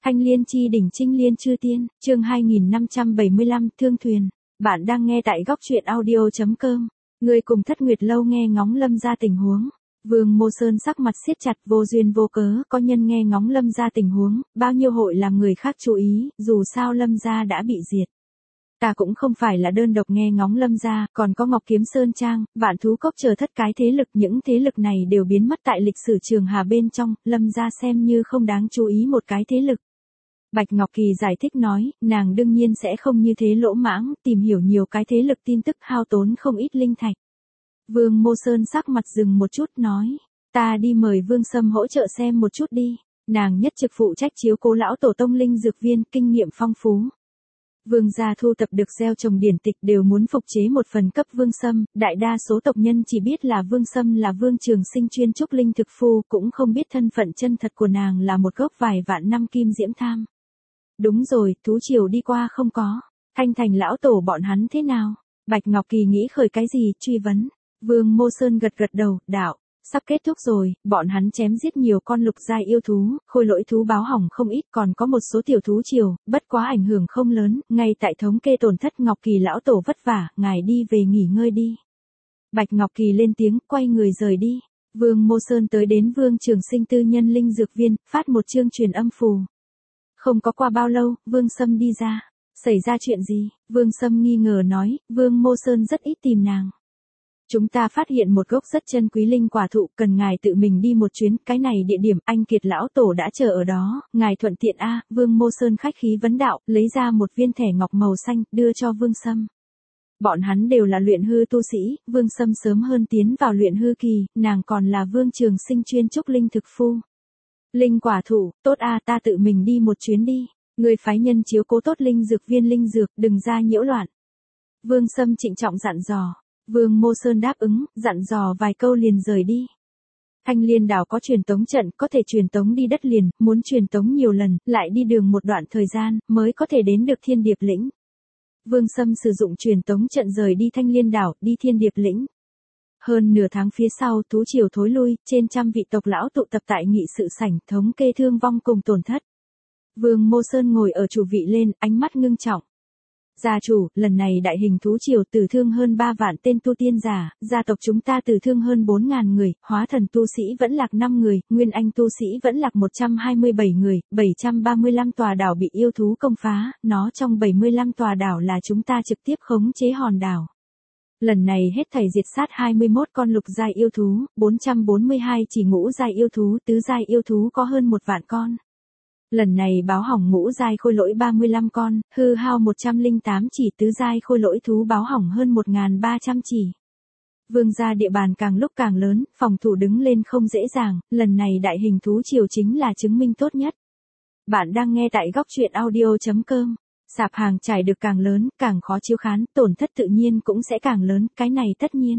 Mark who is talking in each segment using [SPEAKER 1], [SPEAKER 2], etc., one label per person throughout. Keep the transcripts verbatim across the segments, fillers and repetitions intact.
[SPEAKER 1] Thanh Liên chi đỉnh Trinh Liên chư tiên, chương hai nghìn năm trăm bảy mươi lăm, Thương Thuyền. Bạn đang nghe tại góc truyện audio chấm com. Người cùng Thất Nguyệt lâu nghe ngóng Lâm gia tình huống. Vương Mô Sơn sắc mặt siết chặt, vô duyên vô cớ có nhân nghe ngóng Lâm gia tình huống, bao nhiêu hội làm người khác chú ý, dù sao Lâm gia đã bị diệt. Ta cũng không phải là đơn độc nghe ngóng Lâm gia, còn có Ngọc Kiếm Sơn Trang, Vạn Thú Cốc chờ thất cái thế lực, những thế lực này đều biến mất tại lịch sử trường hà bên trong, Lâm gia xem như không đáng chú ý một cái thế lực. Bạch Ngọc Kỳ giải thích nói, nàng đương nhiên sẽ không như thế lỗ mãng, tìm hiểu nhiều cái thế lực tin tức hao tốn không ít linh thạch. Vương Mô Sơn sắc mặt dừng một chút nói, ta đi mời Vương Sâm hỗ trợ xem một chút đi, nàng nhất trực phụ trách chiếu cố lão tổ tông linh dược viên, kinh nghiệm phong phú. Vương gia thu tập được gieo trồng điển tịch đều muốn phục chế một phần cấp Vương Sâm, đại đa số tộc nhân chỉ biết là Vương Sâm là Vương Trường Sinh chuyên trúc linh thực phu, cũng không biết thân phận chân thật của nàng là một gốc vài vạn năm kim diễm tham. Đúng rồi, thú triều đi qua không có. Thanh Thành lão tổ bọn hắn thế nào? Bạch Ngọc Kỳ nghĩ khởi cái gì, truy vấn. Vương Mô Sơn gật gật đầu, đạo, sắp kết thúc rồi, bọn hắn chém giết nhiều con lục giai yêu thú, khôi lỗi thú báo hỏng không ít, còn có một số tiểu thú triều, bất quá ảnh hưởng không lớn, ngay tại thống kê tổn thất. Ngọc Kỳ lão tổ vất vả, ngài đi về nghỉ ngơi đi. Bạch Ngọc Kỳ lên tiếng, quay người rời đi. Vương Mô Sơn tới đến Vương Trường Sinh tư nhân linh dược viên, phát một chương truyền âm phù. Không có qua bao lâu, Vương Sâm đi ra. Xảy ra chuyện gì? Vương Sâm nghi ngờ nói, Vương Mô Sơn rất ít tìm nàng. Chúng ta phát hiện một gốc rất chân quý linh quả thụ, cần ngài tự mình đi một chuyến, cái này địa điểm anh Kiệt lão tổ đã chờ ở đó, ngài thuận tiện a. Vương Mô Sơn khách khí vấn đạo, lấy ra một viên thẻ ngọc màu xanh, đưa cho Vương Sâm. Bọn hắn đều là luyện hư tu sĩ, Vương Sâm sớm hơn tiến vào luyện hư kỳ, nàng còn là Vương Trường Sinh chuyên trúc linh thực phu. Linh quả thụ, tốt a, ta tự mình đi một chuyến đi. Người phái nhân chiếu cố tốt linh dược viên linh dược, đừng ra nhiễu loạn. Vương Sâm trịnh trọng dặn dò. Vương Mô Sơn đáp ứng, dặn dò vài câu liền rời đi. Thanh Liên đảo có truyền tống trận, có thể truyền tống đi đất liền, muốn truyền tống nhiều lần, lại đi đường một đoạn thời gian, mới có thể đến được Thiên Điệp lĩnh. Vương Sâm sử dụng truyền tống trận rời đi Thanh Liên đảo, đi Thiên Điệp lĩnh. Hơn nửa tháng phía sau, thú triều thối lui, trên trăm vị tộc lão tụ tập tại nghị sự sảnh, thống kê thương vong cùng tổn thất. Vương Mô Sơn ngồi ở chủ vị lên, ánh mắt ngưng trọng. Gia chủ, lần này đại hình thú triều tử thương hơn ba vạn tên tu tiên giả, gia tộc chúng ta tử thương hơn bốn ngàn người, hóa thần tu sĩ vẫn lạc năm người, nguyên anh tu sĩ vẫn lạc một trăm hai mươi bảy người, bảy trăm ba mươi lăm tòa đảo bị yêu thú công phá, nó trong bảy mươi lăm tòa đảo là chúng ta trực tiếp khống chế hòn đảo. Lần này hết thảy diệt sát hai mươi mốt con lục giai yêu thú, bốn trăm bốn mươi hai chỉ ngũ giai yêu thú, tứ giai yêu thú có hơn một vạn con. Lần này báo hỏng ngũ giai khôi lỗi ba mươi lăm con, hư hao một trăm lẻ tám chỉ, tứ giai khôi lỗi thú báo hỏng hơn một nghìn ba trăm chỉ. Vương gia địa bàn càng lúc càng lớn, phòng thủ đứng lên không dễ dàng, lần này đại hình thú triều chính là chứng minh tốt nhất. Bạn đang nghe tại góc truyện audio chấm com. Sạp hàng trải được càng lớn, càng khó chiếu khán, tổn thất tự nhiên cũng sẽ càng lớn, cái này tất nhiên.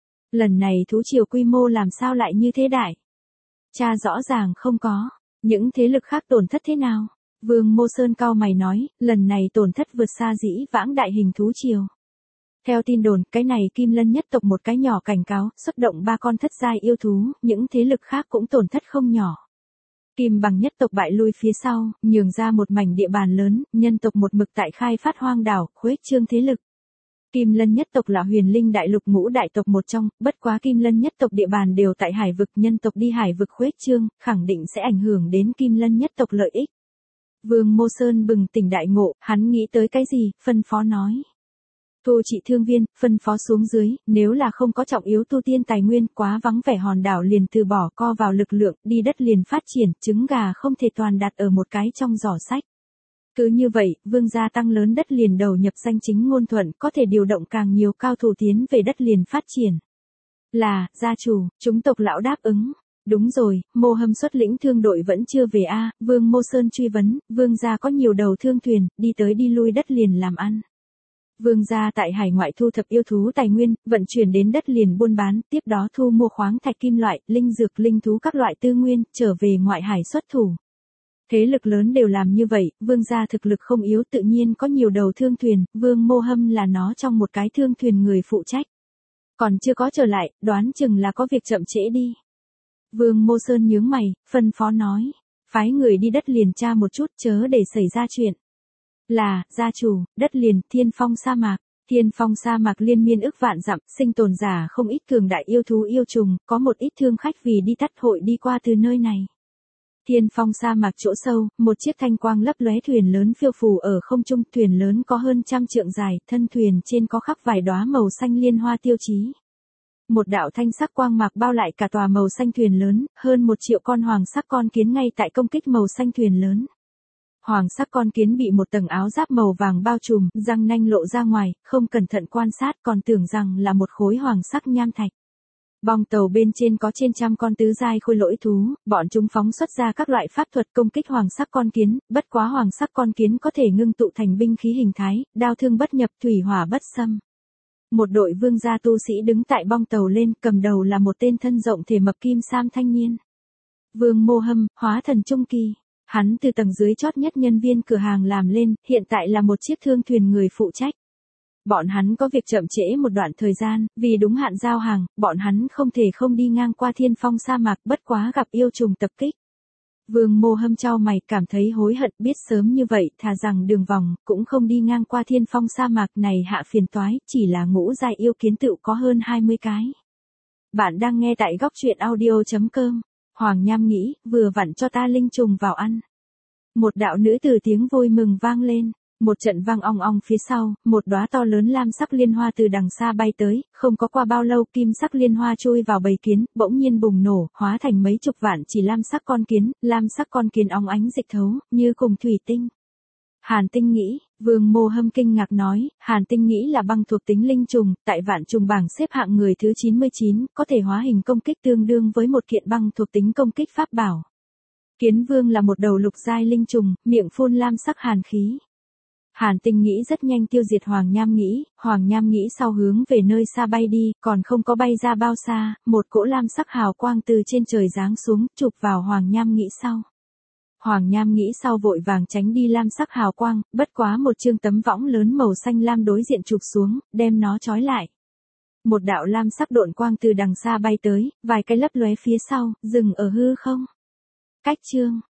[SPEAKER 1] Lần này thú triều quy mô làm sao lại như thế đại? Cha rõ ràng không có. Những thế lực khác tổn thất thế nào? Vương Mô Sơn cau mày nói, lần này tổn thất vượt xa dĩ vãng đại hình thú triều. Theo tin đồn, cái này Kim Lân nhất tộc một cái nhỏ cảnh cáo, xuất động ba con thất giai yêu thú, những thế lực khác cũng tổn thất không nhỏ. Kim Bằng nhất tộc bại lui phía sau, nhường ra một mảnh địa bàn lớn, nhân tộc một mực tại khai phát hoang đảo, khuếch trương thế lực. Kim Lân nhất tộc là huyền linh đại lục ngũ đại tộc một trong, bất quá Kim Lân nhất tộc địa bàn đều tại hải vực, nhân tộc đi hải vực khuếch trương, khẳng định sẽ ảnh hưởng đến Kim Lân nhất tộc lợi ích. Vương Mô Sơn bừng tỉnh đại ngộ, hắn nghĩ tới cái gì, phân phó nói. Thu trị thương viên, phân phó xuống dưới, nếu là không có trọng yếu tu tiên tài nguyên, quá vắng vẻ hòn đảo liền từ bỏ, co vào lực lượng, đi đất liền phát triển, trứng gà không thể toàn đặt ở một cái trong giỏ sách. Cứ như vậy, vương gia tăng lớn đất liền đầu nhập danh chính ngôn thuận, có thể điều động càng nhiều cao thủ tiến về đất liền phát triển. Là, gia chủ, chúng tộc lão đáp ứng. Đúng rồi, Mô Hâm xuất lĩnh thương đội vẫn chưa về a. Vương Mô Sơn truy vấn, vương gia có nhiều đầu thương thuyền, đi tới đi lui đất liền làm ăn. Vương gia tại hải ngoại thu thập yêu thú tài nguyên, vận chuyển đến đất liền buôn bán, tiếp đó thu mua khoáng thạch kim loại, linh dược, linh thú các loại tư nguyên, trở về ngoại hải xuất thủ. Thế lực lớn đều làm như vậy, vương gia thực lực không yếu, tự nhiên có nhiều đầu thương thuyền, Vương Mô Hâm là nó trong một cái thương thuyền người phụ trách. Còn chưa có trở lại, đoán chừng là có việc chậm trễ đi. Vương Mô Sơn nhướng mày, phân phó nói. phái người đi đất liền tra một chút chớ để xảy ra chuyện. Là, gia chủ, đất liền, Thiên Phong sa mạc. Thiên Phong sa mạc liên miên ức vạn dặm, sinh tồn giả không ít cường đại yêu thú yêu trùng, có một ít thương khách vì đi tắt hội đi qua từ nơi này. Thiên Phong sa mạc chỗ sâu, một chiếc thanh quang lấp lóe thuyền lớn phiêu phù ở không trung, thuyền lớn có hơn trăm trượng dài, thân thuyền trên có khắc vài đóa màu xanh liên hoa tiêu chí. Một đạo thanh sắc quang mạc bao lại cả tòa màu xanh thuyền lớn, hơn một triệu con hoàng sắc con kiến ngay tại công kích màu xanh thuyền lớn. Hoàng sắc con kiến bị một tầng áo giáp màu vàng bao trùm, răng nanh lộ ra ngoài, không cẩn thận quan sát còn tưởng rằng là một khối hoàng sắc nham thạch. Bong tàu bên trên có trên trăm con tứ giai khôi lỗi thú, bọn chúng phóng xuất ra các loại pháp thuật công kích hoàng sắc con kiến, bất quá hoàng sắc con kiến có thể ngưng tụ thành binh khí hình thái, đao thương bất nhập, thủy hỏa bất xâm. Một đội vương gia tu sĩ đứng tại bong tàu lên, cầm đầu là một tên thân rộng thể mập kim sam thanh niên. Vương Mô Hâm, hóa thần trung kỳ. Hắn từ tầng dưới chót nhất nhân viên cửa hàng làm lên, hiện tại là một chiếc thương thuyền người phụ trách. Bọn hắn có việc chậm trễ một đoạn thời gian, vì đúng hạn giao hàng, bọn hắn không thể không đi ngang qua Thiên Phong sa mạc, bất quá gặp yêu trùng tập kích. Vương Mô Hâm chau mày, cảm thấy hối hận, biết sớm như vậy, thà rằng đường vòng, cũng không đi ngang qua Thiên Phong sa mạc này hạ phiền toái, chỉ là ngũ giai yêu kiến tựu có hơn hai mươi cái. Bạn đang nghe tại góc truyện audio chấm com. Hoàng Nham nghĩ, vừa vặn cho ta linh trùng vào ăn. Một đạo nữ từ tiếng vui mừng vang lên, một trận vang ong ong phía sau, một đóa to lớn lam sắc liên hoa từ đằng xa bay tới, không có qua bao lâu kim sắc liên hoa chui vào bầy kiến, bỗng nhiên bùng nổ, hóa thành mấy chục vạn chỉ lam sắc con kiến, lam sắc con kiến óng ánh dịch thấu, như cùng thủy tinh. Hàn Tinh nghĩ, Vương Mô Hâm kinh ngạc nói, Hàn Tinh nghĩ là băng thuộc tính linh trùng, tại vạn trùng bảng xếp hạng người thứ chín mươi chín, có thể hóa hình công kích tương đương với một kiện băng thuộc tính công kích pháp bảo. Kiến Vương là một đầu lục giai linh trùng, miệng phun lam sắc hàn khí. Hàn Tinh nghĩ rất nhanh tiêu diệt Hoàng Nham nghĩ, Hoàng Nham nghĩ sau hướng về nơi xa bay đi, còn không có bay ra bao xa, một cỗ lam sắc hào quang từ trên trời giáng xuống, chụp vào Hoàng Nham nghĩ sau. Hoàng Nham nghĩ sau vội vàng tránh đi lam sắc hào quang, bất quá một chương tấm võng lớn màu xanh lam đối diện chụp xuống, đem nó trói lại. Một đạo lam sắc độn quang từ đằng xa bay tới, vài cái lấp lóe phía sau, dừng ở hư không. Cách chương,